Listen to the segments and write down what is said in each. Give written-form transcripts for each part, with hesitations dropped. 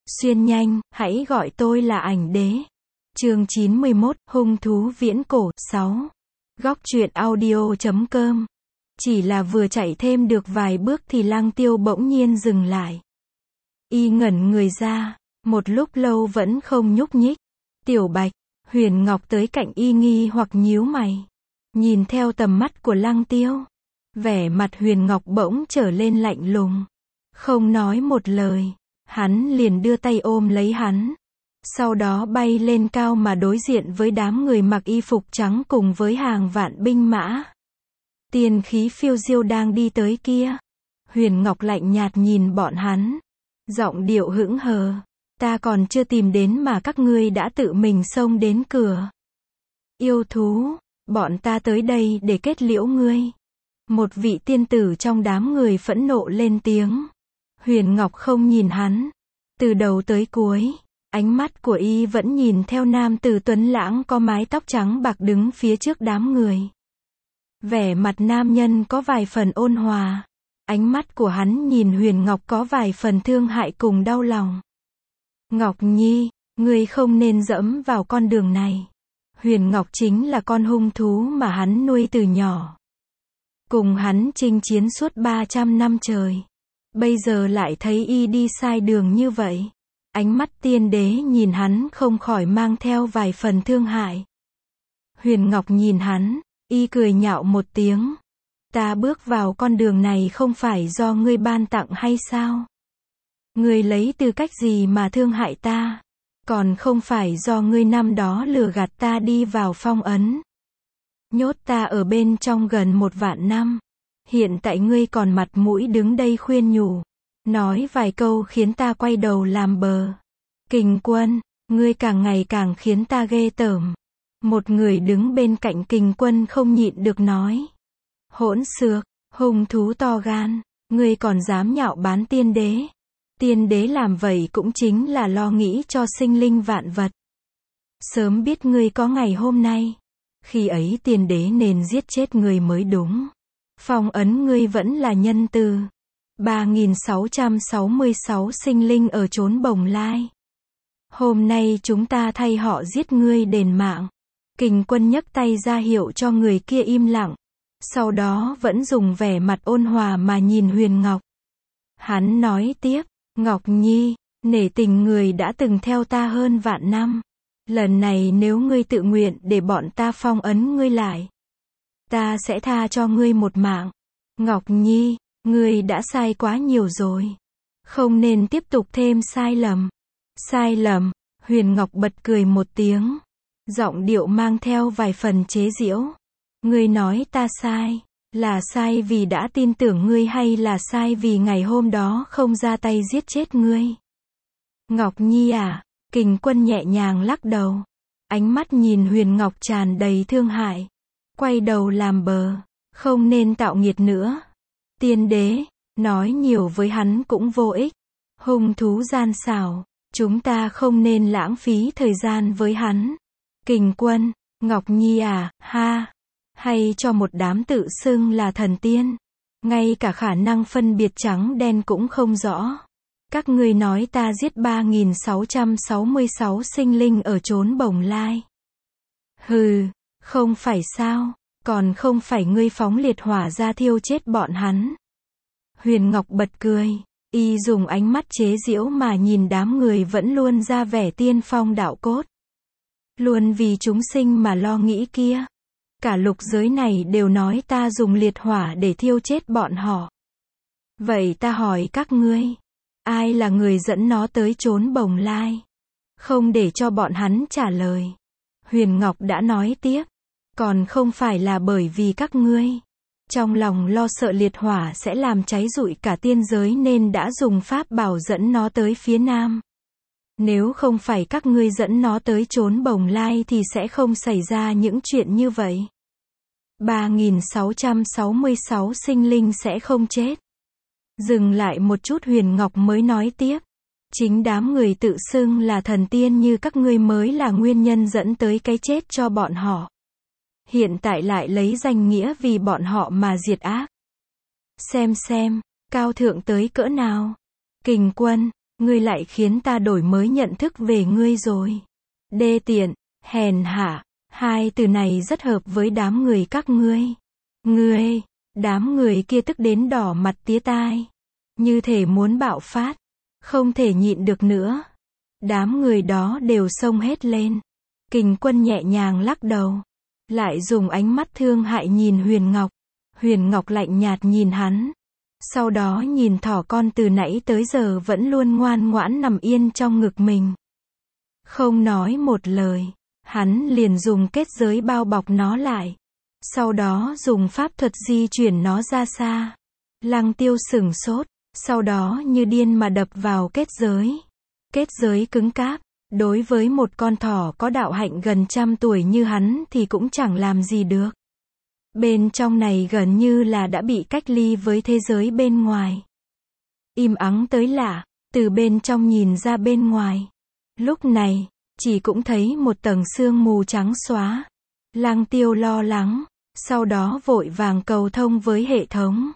Xuyên nhanh, hãy gọi tôi là ảnh đế. Chương 91, hung thú viễn cổ, 6. Góc truyện audio.com. Chỉ là vừa chạy thêm được vài bước thì Lăng Tiêu bỗng nhiên dừng lại. Y ngẩn người ra, một lúc lâu vẫn không nhúc nhích. Tiểu Bạch, Huyền Ngọc tới cạnh Y nghi hoặc nhíu mày. Nhìn theo tầm mắt của Lăng Tiêu. Vẻ mặt Huyền Ngọc bỗng trở lên lạnh lùng. Không nói một lời, hắn liền đưa tay ôm lấy hắn. Sau đó bay lên cao mà đối diện với đám người mặc y phục trắng cùng với hàng vạn binh mã. Tiên khí phiêu diêu đang đi tới kia. Huyền Ngọc lạnh nhạt nhìn bọn hắn. Giọng điệu hững hờ. Ta còn chưa tìm đến mà các ngươi đã tự mình xông đến cửa. Yêu thú, bọn ta tới đây để kết liễu ngươi. Một vị tiên tử trong đám người phẫn nộ lên tiếng. Huyền Ngọc không nhìn hắn. Từ đầu tới cuối, ánh mắt của y vẫn nhìn theo nam tử tuấn lãng có mái tóc trắng bạc đứng phía trước đám người. Vẻ mặt nam nhân có vài phần ôn hòa. Ánh mắt của hắn nhìn Huyền Ngọc có vài phần thương hại cùng đau lòng. Ngọc Nhi, ngươi không nên dẫm vào con đường này. Huyền Ngọc chính là con hung thú mà hắn nuôi từ nhỏ. Cùng hắn chinh chiến suốt 300 năm trời. Bây giờ lại thấy y đi sai đường như vậy. Ánh mắt tiên đế nhìn hắn không khỏi mang theo vài phần thương hại. Huyền Ngọc nhìn hắn, y cười nhạo một tiếng. Ta bước vào con đường này không phải do ngươi ban tặng hay sao? Ngươi lấy tư cách gì mà thương hại ta? Còn không phải do ngươi năm đó lừa gạt ta đi vào phong ấn. Nhốt ta ở bên trong gần 1 vạn năm. Hiện tại ngươi còn mặt mũi đứng đây khuyên nhủ. Nói vài câu khiến ta quay đầu làm bờ. Kình Quân, ngươi càng ngày càng khiến ta ghê tởm. Một người đứng bên cạnh Kình Quân không nhịn được nói. Hỗn xược, hung thú to gan, ngươi còn dám nhạo báng tiên đế. Tiên đế làm vậy cũng chính là lo nghĩ cho sinh linh vạn vật. Sớm biết ngươi có ngày hôm nay. Khi ấy tiên đế nên giết chết ngươi mới đúng. Phong ấn ngươi vẫn là nhân từ. 3666 sinh linh ở chốn Bồng Lai. Hôm nay chúng ta thay họ giết ngươi đền mạng. Kình Quân nhấc tay ra hiệu cho người kia im lặng. Sau đó vẫn dùng vẻ mặt ôn hòa mà nhìn Huyền Ngọc. Hắn nói tiếp, Ngọc Nhi, nể tình người đã từng theo ta hơn vạn năm. Lần này nếu ngươi tự nguyện để bọn ta phong ấn ngươi lại, ta sẽ tha cho ngươi một mạng. Ngọc Nhi, ngươi đã sai quá nhiều rồi. Không nên tiếp tục thêm sai lầm. Sai lầm, Huyền Ngọc bật cười một tiếng. Giọng điệu mang theo vài phần chế giễu. Ngươi nói ta sai, là sai vì đã tin tưởng ngươi hay là sai vì ngày hôm đó không ra tay giết chết ngươi? Ngọc Nhi à, Kình Quân nhẹ nhàng lắc đầu. Ánh mắt nhìn Huyền Ngọc tràn đầy thương hại. Quay đầu làm bờ, không nên tạo nghiệt nữa. Tiên đế, nói nhiều với hắn cũng vô ích. Hung thú gian xảo, chúng ta không nên lãng phí thời gian với hắn. Kình Quân, Ngọc Nhi à, ha. Hay cho một đám tự xưng là thần tiên. Ngay cả khả năng phân biệt trắng đen cũng không rõ. Các ngươi nói ta giết 3666 sinh linh ở chốn Bồng Lai. Hừ, không phải sao, còn không phải ngươi phóng liệt hỏa ra thiêu chết bọn hắn. Huyền Ngọc bật cười, y dùng ánh mắt chế giễu mà nhìn đám người vẫn luôn ra vẻ tiên phong đạo cốt. Luôn vì chúng sinh mà lo nghĩ kia. Cả lục giới này đều nói ta dùng liệt hỏa để thiêu chết bọn họ. Vậy ta hỏi các ngươi, ai là người dẫn nó tới chốn Bồng Lai? Không để cho bọn hắn trả lời. Huyền Ngọc đã nói tiếp, còn không phải là bởi vì các ngươi trong lòng lo sợ liệt hỏa sẽ làm cháy rụi cả tiên giới nên đã dùng pháp bảo dẫn nó tới phía nam. Nếu không phải các ngươi dẫn nó tới chốn Bồng Lai thì sẽ không xảy ra những chuyện như vậy. 3666 sinh linh sẽ không chết. Dừng lại một chút Huyền Ngọc mới nói tiếp. Chính đám người tự xưng là thần tiên như các ngươi mới là nguyên nhân dẫn tới cái chết cho bọn họ. Hiện tại lại lấy danh nghĩa vì bọn họ mà diệt ác. Xem, cao thượng tới cỡ nào. Kình Quân, Ngươi lại khiến ta đổi mới nhận thức về ngươi rồi. Đê tiện, hèn hạ, hai từ này rất hợp với đám người các ngươi. Ngươi, đám người kia tức đến đỏ mặt tía tai. Như thể muốn bạo phát. Không thể nhịn được nữa. Đám người đó đều xông hết lên. Kình Quân nhẹ nhàng lắc đầu. Lại dùng ánh mắt thương hại nhìn Huyền Ngọc. Huyền Ngọc lạnh nhạt nhìn hắn. Sau đó nhìn thỏ con từ nãy tới giờ vẫn luôn ngoan ngoãn nằm yên trong ngực mình. Không nói một lời. Hắn liền dùng kết giới bao bọc nó lại. Sau đó dùng pháp thuật di chuyển nó ra xa. Lăng Tiêu sửng sốt. Sau đó như điên mà đập vào kết giới. Kết giới cứng cáp. Đối với một con thỏ có đạo hạnh gần 100 tuổi như hắn thì cũng chẳng làm gì được. Bên trong này gần như là đã bị cách ly với thế giới bên ngoài. Im ắng tới lạ, từ bên trong nhìn ra bên ngoài. Lúc này, chỉ cũng thấy một tầng sương mù trắng xóa. Lăng Tiêu lo lắng, sau đó vội vàng cầu thông với hệ thống.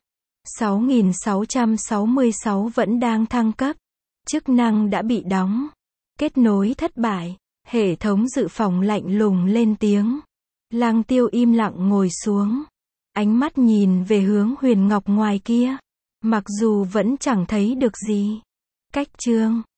6666 vẫn đang thăng cấp. Chức năng đã bị đóng. Kết nối thất bại. Hệ thống dự phòng lạnh lùng lên tiếng. Lăng Tiêu im lặng ngồi xuống. Ánh mắt nhìn về hướng Huyền Ngọc ngoài kia. Mặc dù vẫn chẳng thấy được gì. Cách chương